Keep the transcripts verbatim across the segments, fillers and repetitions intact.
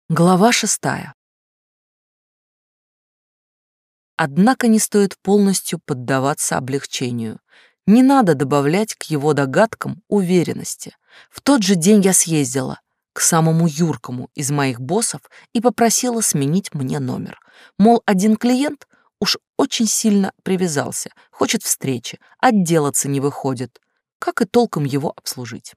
Глава шестая. Однако не стоит полностью поддаваться облегчению. Не надо добавлять к его догадкам уверенности. В тот же день я съездила к самому юркому из моих боссов и попросила сменить мне номер. Мол, один клиент уж очень сильно привязался, хочет встречи, отделаться не выходит. Как и толком его обслужить?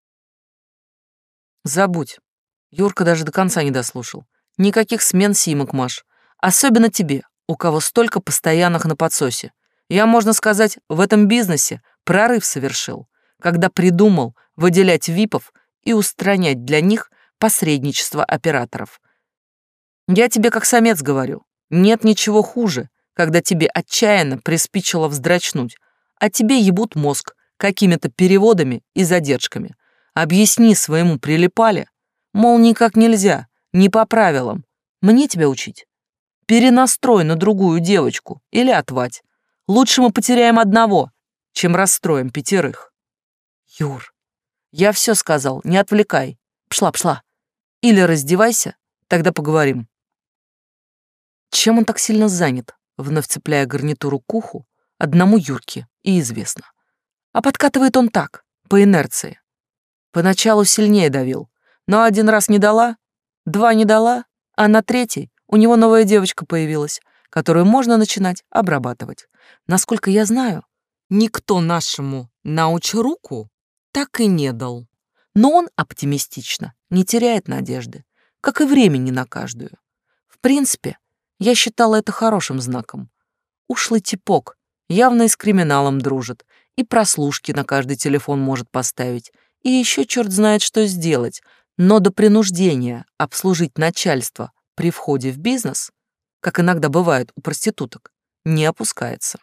Забудь. Юрка даже до конца не дослушал. Никаких смен симок, Маш. Особенно тебе, у кого столько постоянных на подсосе. Я, можно сказать, в этом бизнесе прорыв совершил, когда придумал выделять випов и устранять для них посредничество операторов. Я тебе как самец говорю, нет ничего хуже, когда тебе отчаянно приспичило вздрачнуть, а тебе ебут мозг какими-то переводами и задержками. Объясни своему прилипале, мол, никак нельзя, не по правилам. Мне тебя учить? Перенастрой на другую девочку или отвать. Лучше мы потеряем одного, чем расстроим пятерых. Юр, я все сказал, не отвлекай. Пшла, пшла. Или раздевайся, тогда поговорим. Чем он так сильно занят, вновь цепляя гарнитуру к уху, одному Юрке и известно. А подкатывает он так, по инерции. Поначалу сильнее давил, но один раз не дала, два не дала, а на третий у него новая девочка появилась, которую можно начинать обрабатывать. Насколько я знаю, никто нашему научруку так и не дал. Но он оптимистично, не теряет надежды, как и времени на каждую. В принципе, я считала это хорошим знаком. Ушлый типок, явно и с криминалом дружит, и прослушки на каждый телефон может поставить, и еще черт знает, что сделать, но до принуждения обслужить начальство при входе в бизнес, как иногда бывает у проституток, не опускается.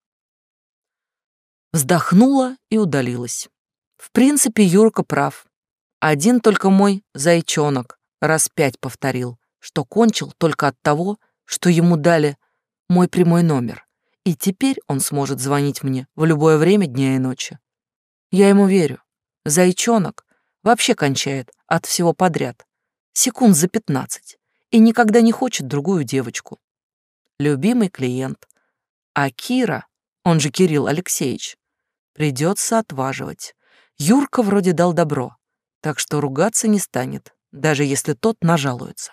Вздохнула и удалилась. В принципе, Юрка прав. Один только мой зайчонок раз пять повторил, что кончил только от того, что ему дали мой прямой номер, и теперь он сможет звонить мне в любое время дня и ночи. Я ему верю. Зайчонок вообще кончает от всего подряд, секунд за пятнадцать, и никогда не хочет другую девочку. Любимый клиент. А Кира, он же Кирилл Алексеевич, придется отваживать. Юрка вроде дал добро, так что ругаться не станет, даже если тот нажалуется.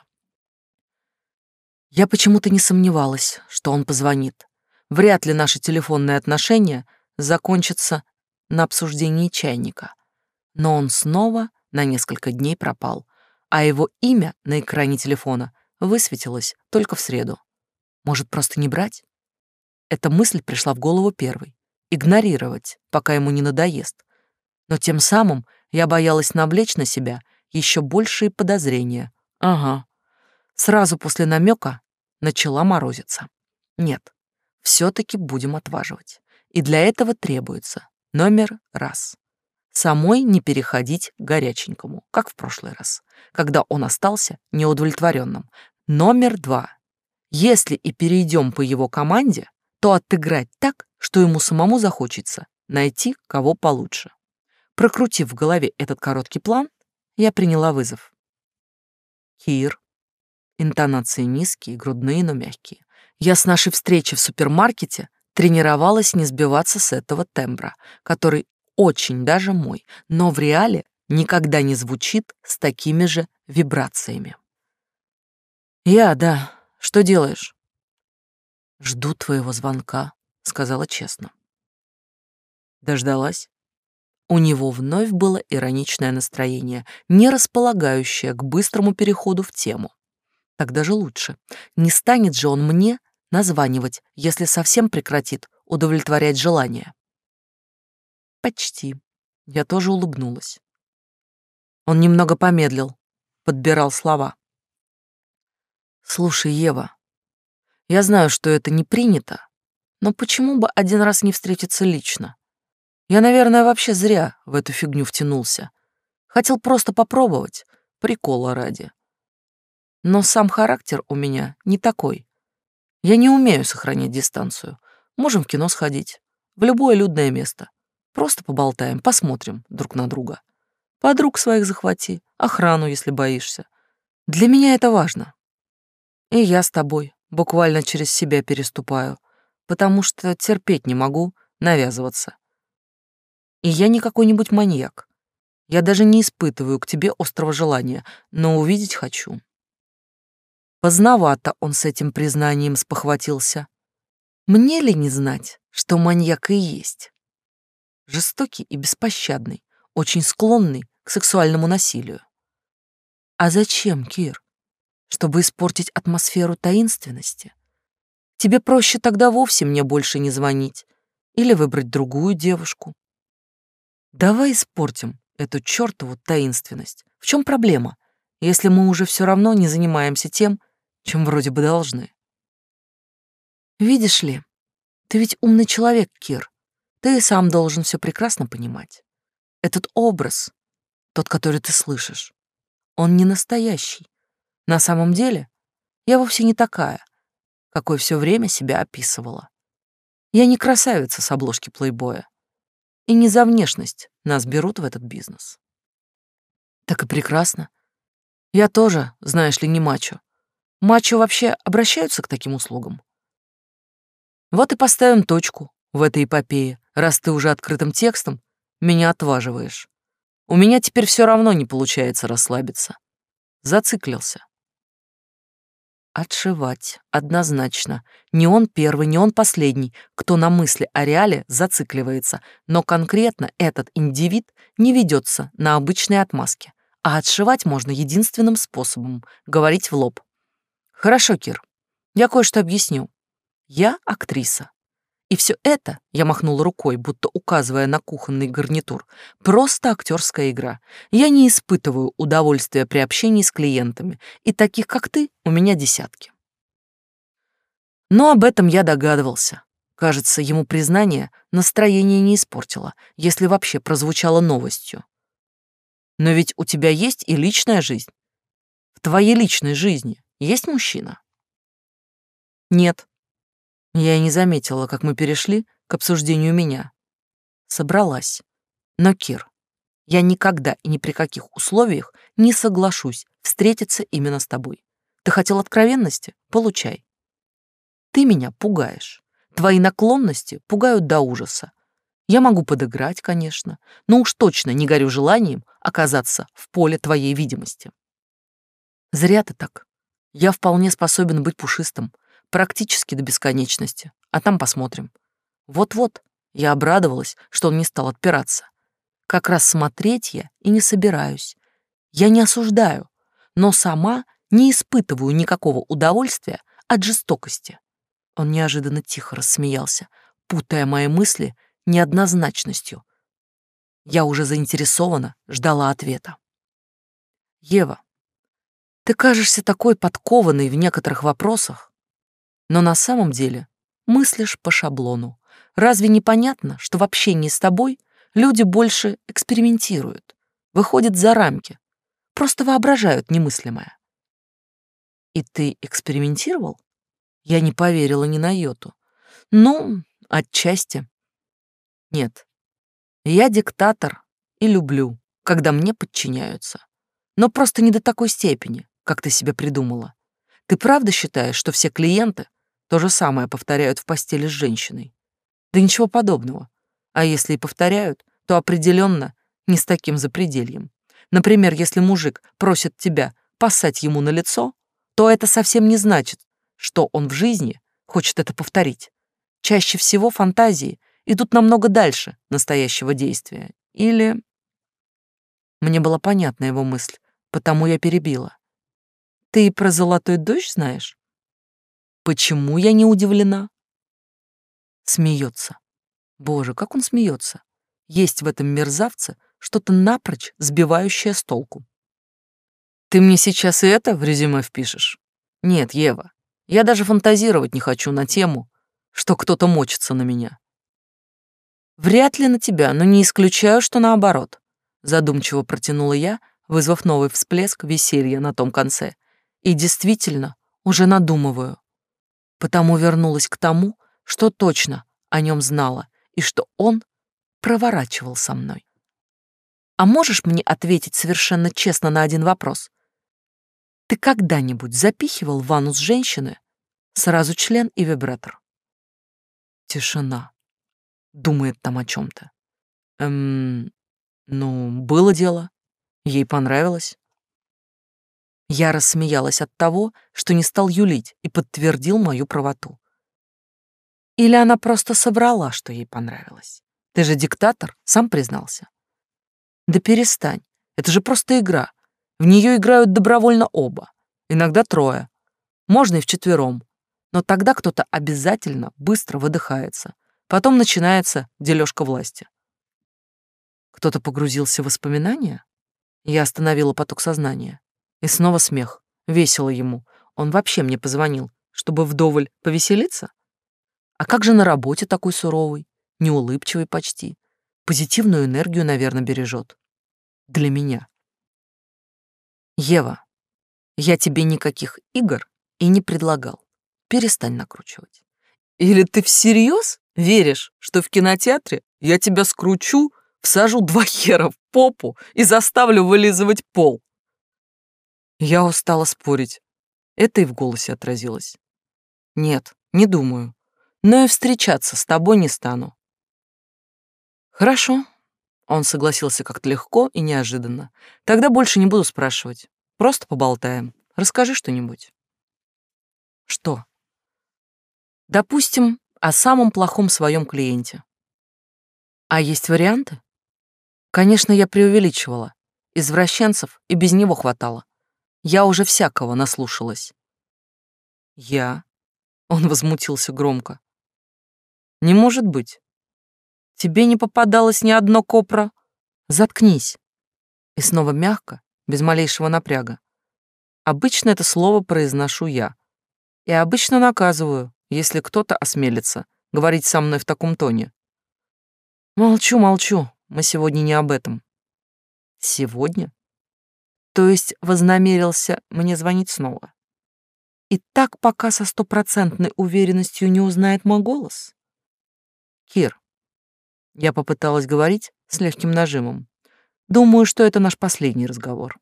Я почему-то не сомневалась, что он позвонит. Вряд ли наши телефонные отношения закончатся на обсуждении чайника. Но он снова на несколько дней пропал, а его имя на экране телефона высветилось только в среду. Может, просто не брать? Эта мысль пришла в голову первой. Игнорировать, пока ему не надоест. Но тем самым я боялась навлечь на себя еще большие подозрения. Ага. Сразу после намека начала морозиться. Нет, все-таки будем отваживать. И для этого требуется номер раз. Самой не переходить к горяченькому, как в прошлый раз, когда он остался неудовлетворенным. Номер два. Если и перейдем по его команде, то отыграть так, что ему самому захочется найти кого получше. Прокрутив в голове этот короткий план, я приняла вызов. Кир. Интонации низкие, грудные, но мягкие. Я с нашей встречи в супермаркете тренировалась не сбиваться с этого тембра, который очень даже мой, но в реале никогда не звучит с такими же вибрациями. Я, да. Что делаешь? Жду твоего звонка, сказала честно. Дождалась? У него вновь было ироничное настроение, не располагающее к быстрому переходу в тему. Так даже лучше. Не станет же он мне названивать, если совсем прекратит удовлетворять желание. Почти. Я тоже улыбнулась. Он немного помедлил, подбирал слова. Слушай, Ева, я знаю, что это не принято, но почему бы один раз не встретиться лично? Я, наверное, вообще зря в эту фигню втянулся. Хотел просто попробовать, прикола ради. Но сам характер у меня не такой. Я не умею сохранять дистанцию. Можем в кино сходить, в любое людное место. Просто поболтаем, посмотрим друг на друга. Подруг своих захвати, охрану, если боишься. Для меня это важно. И я с тобой буквально через себя переступаю, потому что терпеть не могу навязываться. И я не какой-нибудь маньяк. Я даже не испытываю к тебе острого желания, но увидеть хочу. Поздновато он с этим признанием спохватился. Мне ли не знать, что маньяк и есть? Жестокий и беспощадный, очень склонный к сексуальному насилию. А зачем, Кир? Чтобы испортить атмосферу таинственности? Тебе проще тогда вовсе мне больше не звонить или выбрать другую девушку. Давай испортим эту чёртову таинственность. В чем проблема, если мы уже все равно не занимаемся тем, чем вроде бы должны? Видишь ли, ты ведь умный человек, Кир. Ты и сам должен все прекрасно понимать. Этот образ, тот, который ты слышишь, он не настоящий. На самом деле, я вовсе не такая, какой все время себя описывала. Я не красавица с обложки плейбоя. И не за внешность нас берут в этот бизнес. Так и прекрасно. Я тоже, знаешь ли, не мачо. Мачо вообще обращаются к таким услугам? Вот и поставим точку в этой эпопее, раз ты уже открытым текстом меня отваживаешь. У меня теперь все равно не получается расслабиться. Зациклился. Отшивать, однозначно. Не он первый, не он последний, кто на мысли о реале зацикливается, но конкретно этот индивид не ведется на обычные отмазки, а отшивать можно единственным способом — говорить в лоб. Хорошо, Кир, я кое-что объясню. Я актриса. И все это, я махнула рукой, будто указывая на кухонный гарнитур, просто актерская игра. Я не испытываю удовольствия при общении с клиентами, и таких, как ты, у меня десятки. Но об этом я догадывался. Кажется, ему признание настроение не испортило, если вообще прозвучало новостью. Но ведь у тебя есть и личная жизнь. В твоей личной жизни есть мужчина? Нет. Я и не заметила, как мы перешли к обсуждению меня. Собралась. Но, Кир, я никогда и ни при каких условиях не соглашусь встретиться именно с тобой. Ты хотел откровенности? Получай. Ты меня пугаешь. Твои наклонности пугают до ужаса. Я могу подыграть, конечно, но уж точно не горю желанием оказаться в поле твоей видимости. Зря ты так. Я вполне способен быть пушистым, практически до бесконечности, а там посмотрим. Вот-вот, я обрадовалась, что он не стал отпираться. Как раз смотреть я и не собираюсь. Я не осуждаю, но сама не испытываю никакого удовольствия от жестокости. Он неожиданно тихо рассмеялся, путая мои мысли неоднозначностью. Я уже заинтересованно ждала ответа. Ева, ты кажешься такой подкованной в некоторых вопросах, но на самом деле мыслишь по шаблону. Разве не понятно, что в общении с тобой люди больше экспериментируют, выходят за рамки, просто воображают немыслимое? И ты экспериментировал? Я не поверила ни на йоту. Ну, отчасти. Нет, я диктатор и люблю, когда мне подчиняются. Но просто не до такой степени, как ты себе придумала. Ты правда считаешь, что все клиенты то же самое повторяют в постели с женщиной? Да ничего подобного. А если и повторяют, то определенно не с таким запредельем. Например, если мужик просит тебя поссать ему на лицо, то это совсем не значит, что он в жизни хочет это повторить. Чаще всего фантазии идут намного дальше настоящего действия. Или... Мне была понятна его мысль, потому я перебила. Ты и про золотой дождь знаешь? Почему я не удивлена? Смеется. Боже, как он смеется. Есть в этом мерзавце что-то напрочь сбивающее с толку. Ты мне сейчас и это в резюме впишешь? Нет, Ева, я даже фантазировать не хочу на тему, что кто-то мочится на меня. Вряд ли на тебя, но не исключаю, что наоборот. Задумчиво протянула я, вызвав новый всплеск веселья на том конце. И действительно, уже надумываю. Потому вернулась к тому, что точно о нем знала, и что он проворачивал со мной. А можешь мне ответить совершенно честно на один вопрос? Ты когда-нибудь запихивал в анус женщины сразу член и вибратор? Тишина. Думает там о чем-то. Эм, ну, было дело. Ей понравилось. Я рассмеялась от того, что не стал юлить и подтвердил мою правоту. Или она просто соврала, что ей понравилось? Ты же диктатор, сам признался. Да перестань, это же просто игра. В нее играют добровольно оба, иногда трое. Можно и вчетвером. Но тогда кто-то обязательно быстро выдыхается. Потом начинается дележка власти. Кто-то погрузился в воспоминания? Я остановила поток сознания. И снова смех. Весело ему. Он вообще мне позвонил, чтобы вдоволь повеселиться? А как же на работе такой суровый, неулыбчивый почти? Позитивную энергию, наверное, бережет. Для меня. Ева, я тебе никаких игр и не предлагал. Перестань накручивать. Или ты всерьез веришь, что в кинотеатре я тебя скручу, всажу два хера в попу и заставлю вылизывать пол? Я устала спорить. Это и в голосе отразилось. Нет, не думаю. Но и встречаться с тобой не стану. Хорошо. Он согласился как-то легко и неожиданно. Тогда больше не буду спрашивать. Просто поболтаем. Расскажи что-нибудь. Что? Допустим, о самом плохом своем клиенте. А есть варианты? Конечно, я преувеличивала. Извращенцев и без него хватало. Я уже всякого наслушалась. Я? Он возмутился громко. Не может быть. Тебе не попадалось ни одно копра? Заткнись. И снова мягко, без малейшего напряга. Обычно это слово произношу я. И обычно наказываю, если кто-то осмелится говорить со мной в таком тоне. Молчу, молчу. Мы сегодня не об этом. Сегодня? То есть вознамерился мне звонить снова? И так пока со стопроцентной уверенностью не узнает мой голос? Кир, я попыталась говорить с легким нажимом. Думаю, что это наш последний разговор.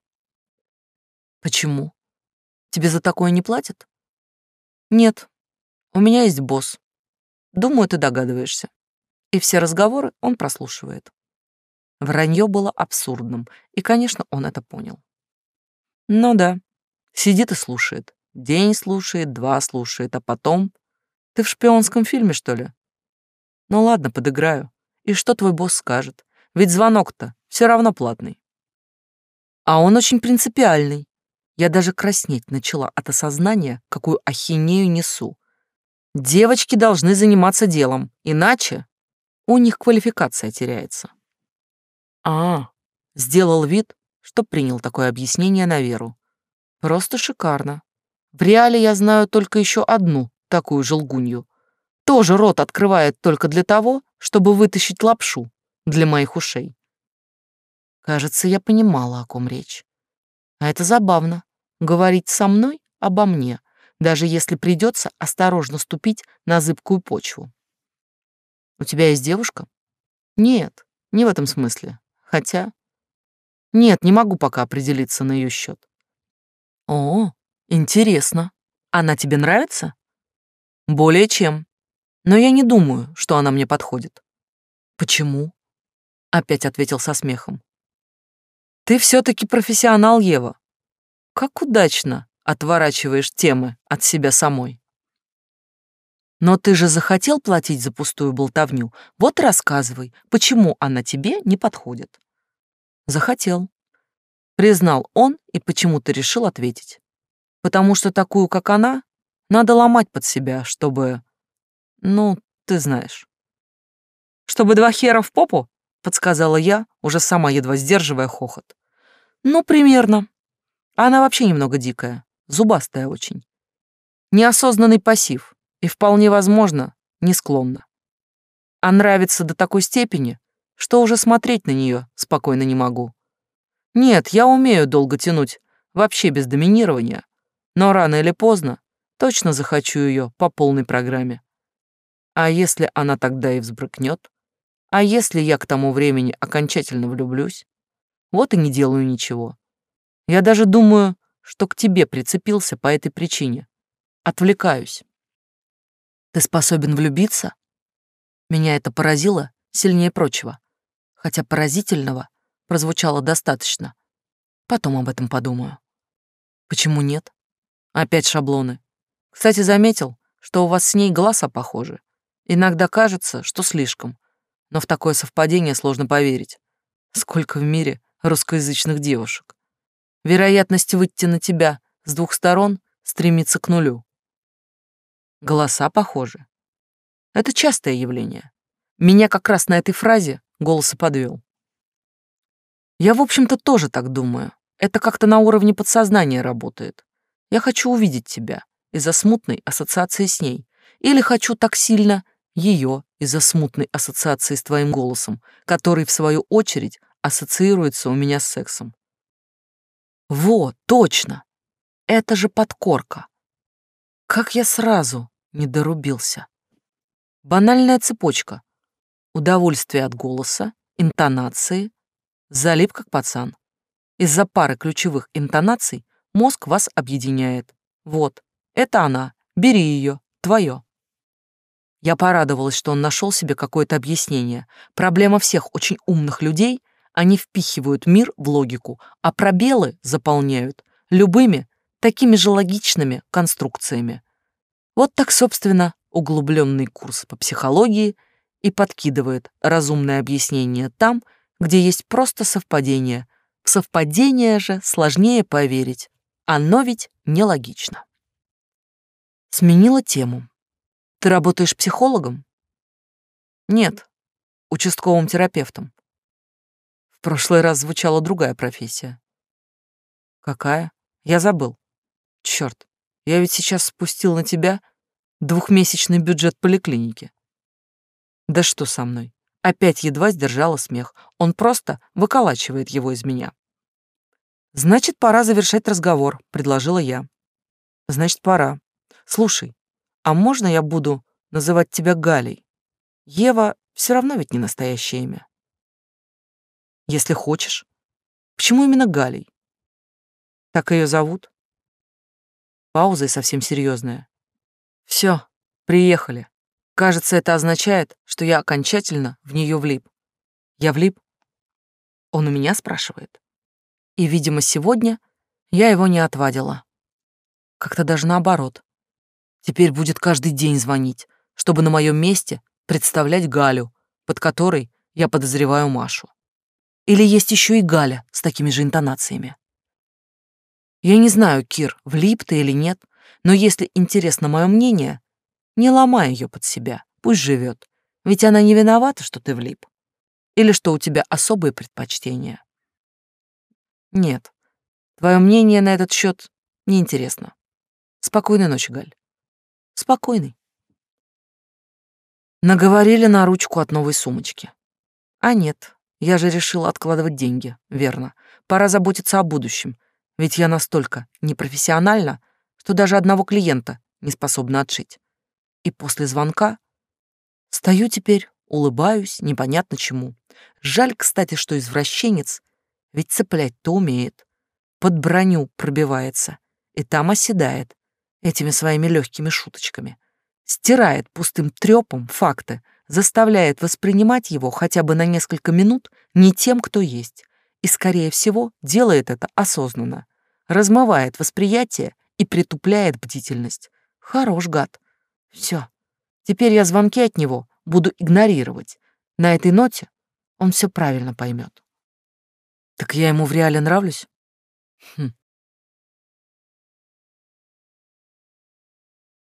Почему? Тебе за такое не платят? Нет, у меня есть босс. Думаю, ты догадываешься. И все разговоры он прослушивает. Вранье было абсурдным, и, конечно, он это понял. Ну да, сидит и слушает. День слушает, два слушает, а потом... Ты в шпионском фильме, что ли? Ну ладно, подыграю. И что твой босс скажет? Ведь звонок-то все равно платный. А он очень принципиальный. Я даже краснеть начала от осознания, какую ахинею несу. Девочки должны заниматься делом, иначе у них квалификация теряется. А, сделал вид, что принял такое объяснение на веру. Просто шикарно. В реале я знаю только еще одну такую же лгунью. Тоже рот открывает только для того, чтобы вытащить лапшу для моих ушей. Кажется, я понимала, о ком речь. А это забавно. Говорить со мной обо мне, даже если придется осторожно ступить на зыбкую почву. У тебя есть девушка? Нет, не в этом смысле. Хотя... Нет, не могу пока определиться на ее счет. О, интересно. Она тебе нравится? Более чем. Но я не думаю, что она мне подходит. Почему? Опять ответил со смехом. Ты все-таки профессионал, Ева. Как удачно отворачиваешь темы от себя самой. Но ты же захотел платить за пустую болтовню. Вот и рассказывай, почему она тебе не подходит. Захотел. Признал он и почему-то решил ответить. Потому что такую, как она, надо ломать под себя, чтобы... Ну, ты знаешь. Чтобы два хера в попу, подсказала я, уже сама едва сдерживая хохот. Ну, примерно. Она вообще немного дикая, зубастая очень. Неосознанный пассив и, вполне возможно, не склонна. А нравится до такой степени, что уже смотреть на нее спокойно не могу. Нет, я умею долго тянуть, вообще без доминирования, но рано или поздно точно захочу ее по полной программе. А если она тогда и взбрыкнет? А если я к тому времени окончательно влюблюсь? Вот и не делаю ничего. Я даже думаю, что к тебе прицепился по этой причине. Отвлекаюсь. Ты способен влюбиться? Меня это поразило сильнее прочего, хотя поразительного прозвучало достаточно. Потом об этом подумаю. Почему нет? Опять шаблоны. Кстати, заметил, что у вас с ней глаза похожи. Иногда кажется, что слишком, но в такое совпадение сложно поверить. Сколько в мире русскоязычных девушек. Вероятность выйти на тебя с двух сторон стремится к нулю. Голоса похожи. Это частое явление. Меня как раз на этой фразе голос и подвел. Я, в общем-то, тоже так думаю. Это как-то на уровне подсознания работает. Я хочу увидеть тебя из-за смутной ассоциации с ней. Или хочу так сильно ее из-за смутной ассоциации с твоим голосом, который, в свою очередь, ассоциируется у меня с сексом. Вот, точно. Это же подкорка. Как я сразу не дорубился. Банальная цепочка. Удовольствие от голоса, интонации, залип как пацан. Из-за пары ключевых интонаций мозг вас объединяет. Вот, это она, бери ее, твое. Я порадовалась, что он нашел себе какое-то объяснение. Проблема всех очень умных людей — они впихивают мир в логику, а пробелы заполняют любыми такими же логичными конструкциями. Вот так, собственно, углубленный курс по психологии и подкидывает разумное объяснение там, где есть просто совпадение. В совпадение же сложнее поверить. Оно ведь нелогично. Сменила тему. Ты работаешь психологом? Нет, участковым терапевтом. В прошлый раз звучала другая профессия. Какая? Я забыл. Черт, я ведь сейчас спустил на тебя двухмесячный бюджет поликлиники. Да что со мной? Опять едва сдержала смех. Он просто выколачивает его из меня. Значит, пора завершать разговор, предложила я. Значит, пора. Слушай, а можно я буду называть тебя Галей? Ева все равно ведь не настоящее имя. Если хочешь. Почему именно Галей? Так ее зовут? Пауза и совсем серьезная. Все, приехали. Кажется, это означает, что я окончательно в нее влип. Я влип? Он у меня спрашивает. И, видимо, сегодня я его не отвадила. Как-то даже наоборот. Теперь будет каждый день звонить, чтобы на моем месте представлять Галю, под которой я подозреваю Машу. Или есть еще и Галя с такими же интонациями. Я не знаю, Кир, влип ты или нет, но если интересно мое мнение, не ломай ее под себя, пусть живет, ведь она не виновата, что ты влип. Или что у тебя особые предпочтения. Нет, твое мнение на этот счет неинтересно. Спокойной ночи, Галь. Спокойной. Наговорили на ручку от новой сумочки. А нет, я же решила откладывать деньги, верно. Пора заботиться о будущем, ведь я настолько непрофессиональна, что даже одного клиента не способна отшить. И после звонка стою теперь, улыбаюсь, непонятно чему. Жаль, кстати, что извращенец, ведь цеплять-то умеет. Под броню пробивается и там оседает этими своими легкими шуточками. Стирает пустым трёпом факты, заставляет воспринимать его хотя бы на несколько минут не тем, кто есть. И, скорее всего, делает это осознанно. Размывает восприятие и притупляет бдительность. Хорош гад. Все. Теперь я звонки от него буду игнорировать. На этой ноте он все правильно поймет. Так я ему в реале нравлюсь? Хм.